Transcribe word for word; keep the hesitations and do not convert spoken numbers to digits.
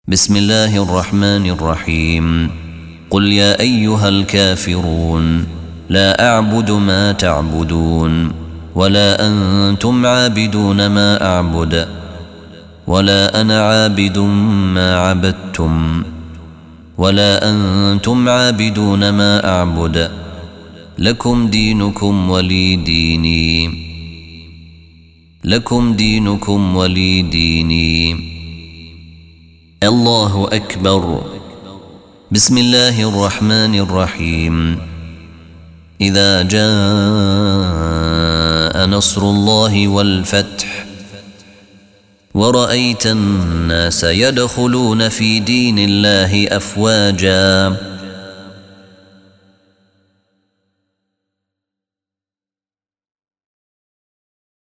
بسم الله الرحمن الرحيم. قل يا أيها الكافرون لا أعبد ما تعبدون ولا أنتم عابدون ما أعبد ولا أنا عابد ما عبدتم ولا أنتم عابدون ما أعبد لكم دينكم ولي ديني لكم دينكم ولي ديني. الله أكبر. بسم الله الرحمن الرحيم. إذا جاء نصر الله والفتح ورأيت الناس يدخلون في دين الله أفواجا